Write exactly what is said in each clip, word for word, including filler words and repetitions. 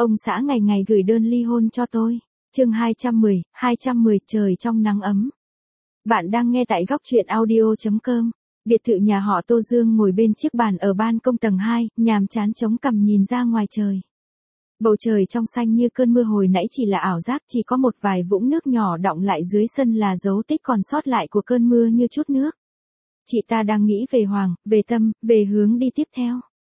Ông xã ngày ngày gửi đơn ly hôn cho tôi. Chương hai trăm mười, hai trăm mười trời trong nắng ấm. Bạn đang nghe tại góc truyện audio chấm com. Biệt thự nhà họ Tô Dương ngồi bên chiếc bàn ở ban công tầng hai, nhàm chán chống cằm nhìn ra ngoài trời. Bầu trời trong xanh như cơn mưa hồi nãy chỉ là ảo giác, chỉ có một vài vũng nước nhỏ đọng lại dưới sân là dấu tích còn sót lại của cơn mưa như chút nước. Chị ta đang nghĩ về Hoàng, về Tâm, về hướng đi tiếp theo.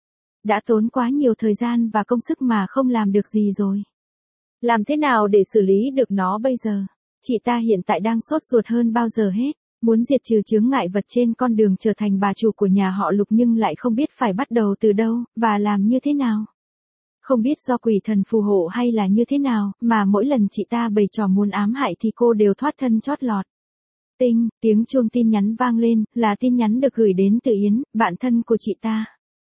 Đã tốn quá nhiều thời gian và công sức mà không làm được gì rồi. Làm thế nào để xử lý được nó bây giờ? Chị ta hiện tại đang sốt ruột hơn bao giờ hết, muốn diệt trừ chướng ngại vật trên con đường trở thành bà chủ của nhà họ Lục nhưng lại không biết phải bắt đầu từ đâu, và làm như thế nào. Không biết do quỷ thần phù hộ hay là như thế nào, mà mỗi lần chị ta bày trò muốn ám hại thì cô đều thoát thân chót lọt. Tinh, tiếng chuông tin nhắn vang lên, là tin nhắn được gửi đến từ Yến, bạn thân của chị ta.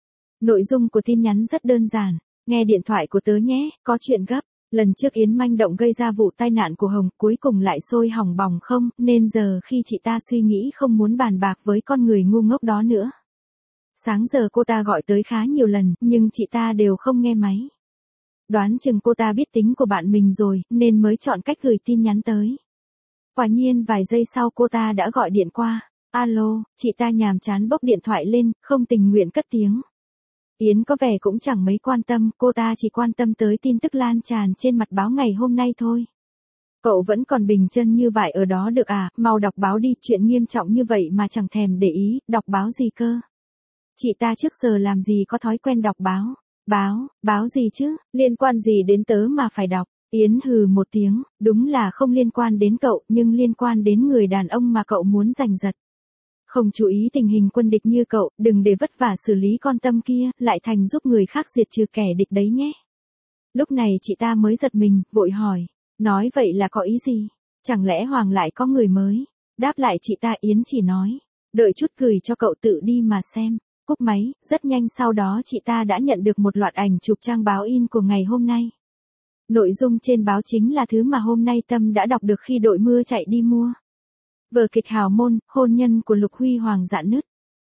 Nội dung của tin nhắn rất đơn giản, nghe điện thoại của tớ nhé, có chuyện gấp. Lần trước Yến manh động gây ra vụ tai nạn của Hồng, cuối cùng lại sôi hỏng bỏng không, nên giờ khi chị ta suy nghĩ không muốn bàn bạc với con người ngu ngốc đó nữa. Sáng giờ cô ta gọi tới khá nhiều lần, nhưng chị ta đều không nghe máy. Đoán chừng cô ta biết tính của bạn mình rồi, nên mới chọn cách gửi tin nhắn tới. Quả nhiên vài giây sau cô ta đã gọi điện qua. Alo, chị ta nhàm chán bốc điện thoại lên, không tình nguyện cất tiếng. Yến có vẻ cũng chẳng mấy quan tâm, cô ta chỉ quan tâm tới tin tức lan tràn trên mặt báo ngày hôm nay thôi. Cậu vẫn còn bình chân như vậy ở đó được à, mau đọc báo đi, chuyện nghiêm trọng như vậy mà chẳng thèm để ý, đọc báo gì cơ. Chị ta trước giờ làm gì có thói quen đọc báo. Báo, báo gì chứ, liên quan gì đến tớ mà phải đọc. Yến hừ một tiếng, đúng là không liên quan đến cậu, nhưng liên quan đến người đàn ông mà cậu muốn giành giật. Không chú ý tình hình quân địch như cậu, đừng để vất vả xử lý con Tâm kia, lại thành giúp người khác diệt trừ kẻ địch đấy nhé. Lúc này chị ta mới giật mình, vội hỏi, nói vậy là có ý gì? Chẳng lẽ Hoàng lại có người mới? Đáp lại chị ta, Yến chỉ nói, đợi chút gửi cho cậu tự đi mà xem. Cúp máy, rất nhanh sau đó chị ta đã nhận được một loạt ảnh chụp trang báo in của ngày hôm nay. Nội dung trên báo chính là thứ mà hôm nay Tâm đã đọc được khi đội mưa chạy đi mua. Vở kịch hào môn, hôn nhân của Lục Huy Hoàng rạn nứt.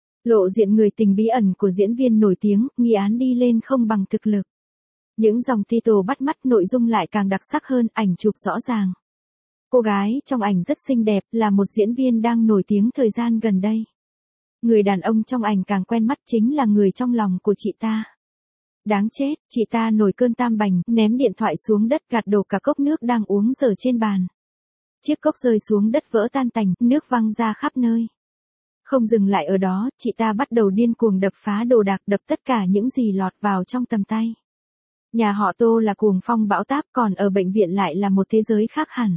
Lộ diện người tình bí ẩn của diễn viên nổi tiếng, nghi án đi lên không bằng thực lực. Những dòng title bắt mắt, nội dung lại càng đặc sắc hơn, ảnh chụp rõ ràng. Cô gái trong ảnh rất xinh đẹp, là một diễn viên đang nổi tiếng thời gian gần đây. Người đàn ông trong ảnh càng quen mắt chính là người trong lòng của chị ta. Đáng chết, chị ta nổi cơn tam bành, ném điện thoại xuống đất, gạt đổ cả cốc nước đang uống dở trên bàn. Chiếc cốc rơi xuống đất vỡ tan tành, nước văng ra khắp nơi. Không dừng lại ở đó, chị ta bắt đầu điên cuồng đập phá đồ đạc, đập tất cả những gì lọt vào trong tầm tay. Nhà họ Tô là cuồng phong bão táp, còn ở bệnh viện lại là một thế giới khác hẳn.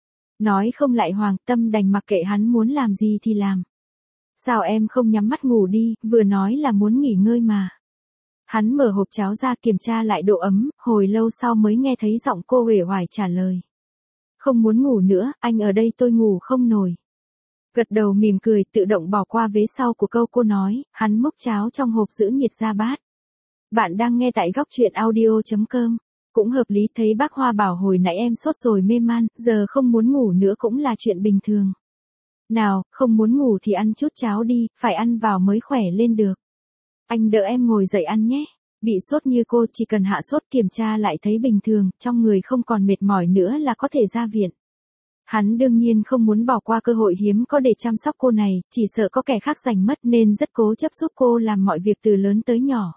Nói không lại Hoàng, Tâm đành mặc kệ hắn muốn làm gì thì làm. Sao em không nhắm mắt ngủ đi, vừa nói là muốn nghỉ ngơi mà. Hắn mở hộp cháo ra kiểm tra lại độ ấm, hồi lâu sau mới nghe thấy giọng cô uể oải trả lời. Không muốn ngủ nữa, anh ở đây tôi ngủ không nổi. Gật đầu mỉm cười, tự động bỏ qua vế sau của câu cô nói, hắn múc cháo trong hộp giữ nhiệt ra bát. Bạn đang nghe tại góc truyện audio chấm com. Cũng hợp lý, thấy bác Hoa bảo hồi nãy em sốt rồi mê man, giờ không muốn ngủ nữa cũng là chuyện bình thường. Nào, không muốn ngủ thì ăn chút cháo đi, phải ăn vào mới khỏe lên được. Anh đỡ em ngồi dậy ăn nhé. Bị sốt như cô chỉ cần hạ sốt kiểm tra lại thấy bình thường, trong người không còn mệt mỏi nữa là có thể ra viện. Hắn đương nhiên không muốn bỏ qua cơ hội hiếm có để chăm sóc cô này, chỉ sợ có kẻ khác giành mất nên rất cố chấp giúp cô làm mọi việc từ lớn tới nhỏ.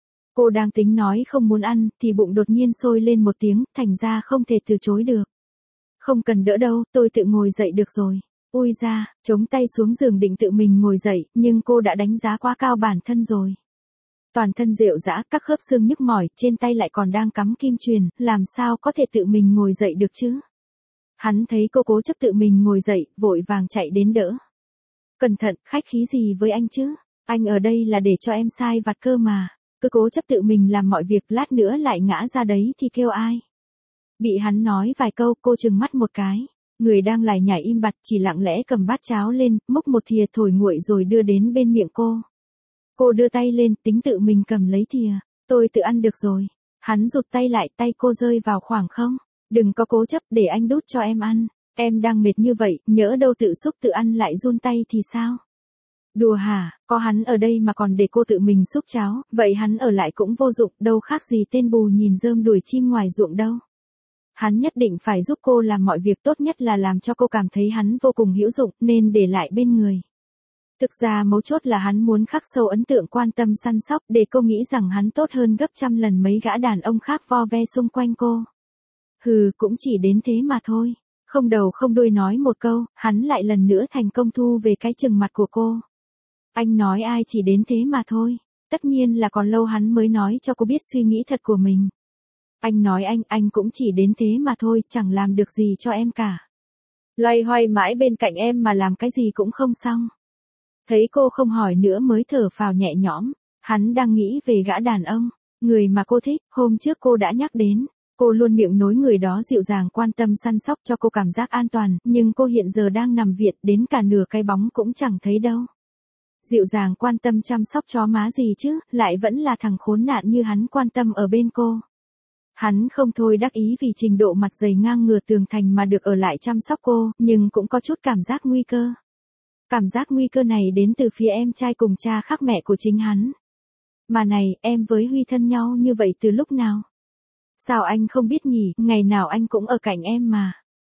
Cô đang tính nói không muốn ăn, thì bụng đột nhiên sôi lên một tiếng, thành ra không thể từ chối được. Không cần đỡ đâu, tôi tự ngồi dậy được rồi. Ui ra, chống tay xuống giường định tự mình ngồi dậy, nhưng cô đã đánh giá quá cao bản thân rồi. Toàn thân rệu rã, các khớp xương nhức mỏi, trên tay lại còn đang cắm kim chuyền, làm sao có thể tự mình ngồi dậy được chứ? Hắn thấy cô cố chấp tự mình ngồi dậy, vội vàng chạy đến đỡ. Cẩn thận, khách khí gì với anh chứ? Anh ở đây là để cho em sai vặt cơ mà. Cứ cố chấp tự mình làm mọi việc, lát nữa lại ngã ra đấy thì kêu ai? Bị hắn nói vài câu, cô trừng mắt một cái. Người đang lải nhải im bặt, chỉ lặng lẽ cầm bát cháo lên, múc một thìa thổi nguội rồi đưa đến bên miệng cô. Cô đưa tay lên, tính tự mình cầm lấy thìa. Tôi tự ăn được rồi. Hắn rụt tay lại, tay cô rơi vào khoảng không. Đừng có cố chấp, để anh đút cho em ăn. Em đang mệt như vậy, nhỡ đâu tự xúc tự ăn lại run tay thì sao? Đùa hả, có hắn ở đây mà còn để cô tự mình xúc cháo, vậy hắn ở lại cũng vô dụng, đâu khác gì tên bù nhìn rơm đuổi chim ngoài ruộng đâu. Hắn nhất định phải giúp cô làm mọi việc, tốt nhất là làm cho cô cảm thấy hắn vô cùng hữu dụng, nên để lại bên người. Thực ra mấu chốt là hắn muốn khắc sâu ấn tượng quan tâm săn sóc, để cô nghĩ rằng hắn tốt hơn gấp trăm lần mấy gã đàn ông khác vo ve xung quanh cô. Hừ, cũng chỉ đến thế mà thôi. Không đầu không đuôi nói một câu, hắn lại lần nữa thành công thu về cái chừng mặt của cô. Anh nói ai chỉ đến thế mà thôi. Tất nhiên là còn lâu hắn mới nói cho cô biết suy nghĩ thật của mình. Anh nói anh, anh cũng chỉ đến thế mà thôi, chẳng làm được gì cho em cả. Loay hoay mãi bên cạnh em mà làm cái gì cũng không xong. Thấy cô không hỏi nữa mới thở phào nhẹ nhõm, hắn đang nghĩ về gã đàn ông, người mà cô thích, hôm trước cô đã nhắc đến. Cô luôn miệng nối người đó dịu dàng quan tâm săn sóc cho cô cảm giác an toàn, nhưng cô hiện giờ đang nằm viện, đến cả nửa cái bóng cũng chẳng thấy đâu. Dịu dàng quan tâm chăm sóc chó má gì chứ, lại vẫn là thằng khốn nạn như hắn quan tâm ở bên cô. Hắn không thôi đắc ý vì trình độ mặt dày ngang ngửa tường thành mà được ở lại chăm sóc cô, nhưng cũng có chút cảm giác nguy cơ. Cảm giác nguy cơ này đến từ phía em trai cùng cha khác mẹ của chính hắn. Mà này, em với Huy thân nhau như vậy từ lúc nào? Sao anh không biết nhỉ, ngày nào anh cũng ở cạnh em mà.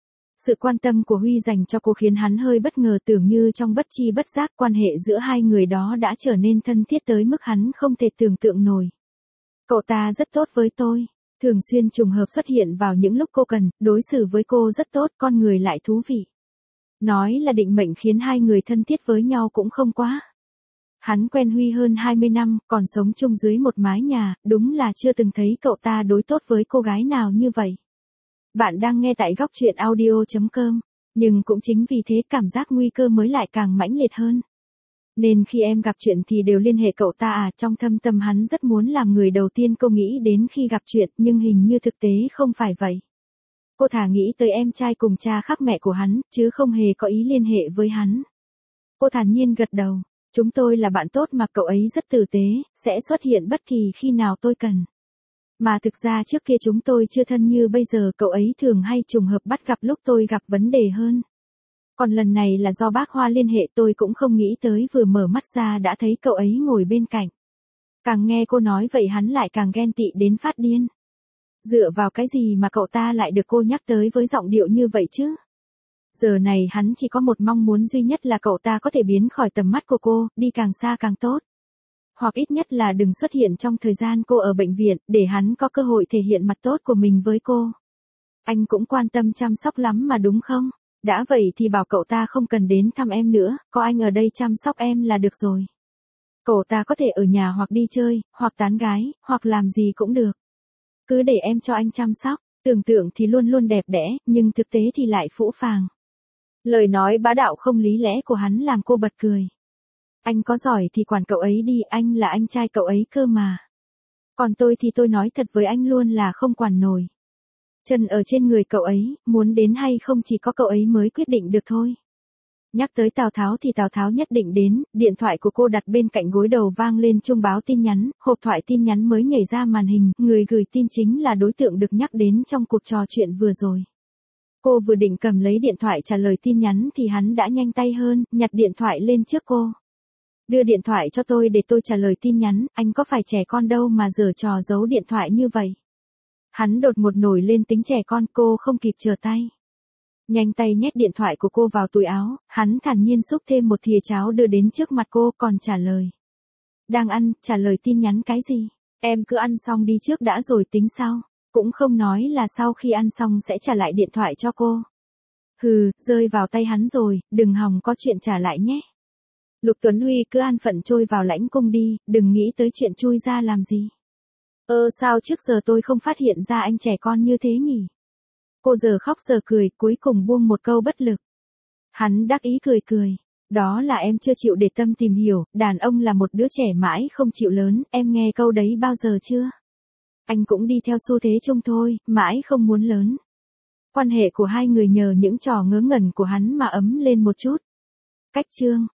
Sự quan tâm của Huy dành cho cô khiến hắn hơi bất ngờ, tưởng như trong bất chi bất giác quan hệ giữa hai người đó đã trở nên thân thiết tới mức hắn không thể tưởng tượng nổi. Cậu ta rất tốt với tôi, thường xuyên trùng hợp xuất hiện vào những lúc cô cần, đối xử với cô rất tốt, con người lại thú vị. Nói là định mệnh khiến hai người thân thiết với nhau cũng không quá. Hắn quen Huy hơn hai mươi năm, còn sống chung dưới một mái nhà, đúng là chưa từng thấy cậu ta đối tốt với cô gái nào như vậy. Bạn đang nghe tại góc truyện audio chấm com, nhưng cũng chính vì thế cảm giác nguy cơ mới lại càng mãnh liệt hơn. Nên khi em gặp chuyện thì đều liên hệ cậu ta à, trong thâm tâm hắn rất muốn làm người đầu tiên cô nghĩ đến khi gặp chuyện, nhưng hình như thực tế không phải vậy. Cô thà nghĩ tới em trai cùng cha khác mẹ của hắn, chứ không hề có ý liên hệ với hắn. Cô thản nhiên gật đầu. Chúng tôi là bạn tốt mà cậu ấy rất tử tế, sẽ xuất hiện bất kỳ khi nào tôi cần. Mà thực ra trước kia chúng tôi chưa thân như bây giờ, cậu ấy thường hay trùng hợp bắt gặp lúc tôi gặp vấn đề hơn. Còn lần này là do bác Hoa liên hệ, tôi cũng không nghĩ tới, vừa mở mắt ra đã thấy cậu ấy ngồi bên cạnh. Càng nghe cô nói vậy hắn lại càng ghen tị đến phát điên. Dựa vào cái gì mà cậu ta lại được cô nhắc tới với giọng điệu như vậy chứ? Giờ này hắn chỉ có một mong muốn duy nhất là cậu ta có thể biến khỏi tầm mắt của cô, đi càng xa càng tốt. Hoặc ít nhất là đừng xuất hiện trong thời gian cô ở bệnh viện, để hắn có cơ hội thể hiện mặt tốt của mình với cô. Anh cũng quan tâm chăm sóc lắm mà đúng không? Đã vậy thì bảo cậu ta không cần đến thăm em nữa, có anh ở đây chăm sóc em là được rồi. Cậu ta có thể ở nhà hoặc đi chơi, hoặc tán gái, hoặc làm gì cũng được. Cứ để em cho anh chăm sóc, tưởng tượng thì luôn luôn đẹp đẽ, nhưng thực tế thì lại phũ phàng. Lời nói bá đạo không lý lẽ của hắn làm cô bật cười. Anh có giỏi thì quản cậu ấy đi, anh là anh trai cậu ấy cơ mà. Còn tôi thì tôi nói thật với anh luôn là không quản nổi. Chân ở trên người cậu ấy, muốn đến hay không chỉ có cậu ấy mới quyết định được thôi. Nhắc tới Tào Tháo thì Tào Tháo nhất định đến, điện thoại của cô đặt bên cạnh gối đầu vang lên chuông báo tin nhắn, hộp thoại tin nhắn mới nhảy ra màn hình, người gửi tin chính là đối tượng được nhắc đến trong cuộc trò chuyện vừa rồi. Cô vừa định cầm lấy điện thoại trả lời tin nhắn thì hắn đã nhanh tay hơn, nhặt điện thoại lên trước cô. Đưa điện thoại cho tôi để tôi trả lời tin nhắn, anh có phải trẻ con đâu mà giở trò giấu điện thoại như vậy. Hắn đột ngột nổi lên tính trẻ con, cô không kịp trở tay. Nhanh tay nhét điện thoại của cô vào túi áo, hắn thản nhiên xúc thêm một thìa cháo đưa đến trước mặt cô, còn trả lời. Đang ăn, trả lời tin nhắn cái gì? Em cứ ăn xong đi trước đã rồi tính sau. Cũng không nói là sau khi ăn xong sẽ trả lại điện thoại cho cô. Hừ, rơi vào tay hắn rồi, đừng hòng có chuyện trả lại nhé. Lục Tuấn Huy cứ an phận trôi vào lãnh cung đi, đừng nghĩ tới chuyện chui ra làm gì. Ơ sao trước giờ tôi không phát hiện ra anh trẻ con như thế nhỉ? Cô giờ khóc giờ cười, cuối cùng buông một câu bất lực. Hắn đắc ý cười cười. Đó là em chưa chịu để tâm tìm hiểu, đàn ông là một đứa trẻ mãi không chịu lớn, em nghe câu đấy bao giờ chưa? Anh cũng đi theo xu thế chung thôi, mãi không muốn lớn. Quan hệ của hai người nhờ những trò ngớ ngẩn của hắn mà ấm lên một chút. Cách chương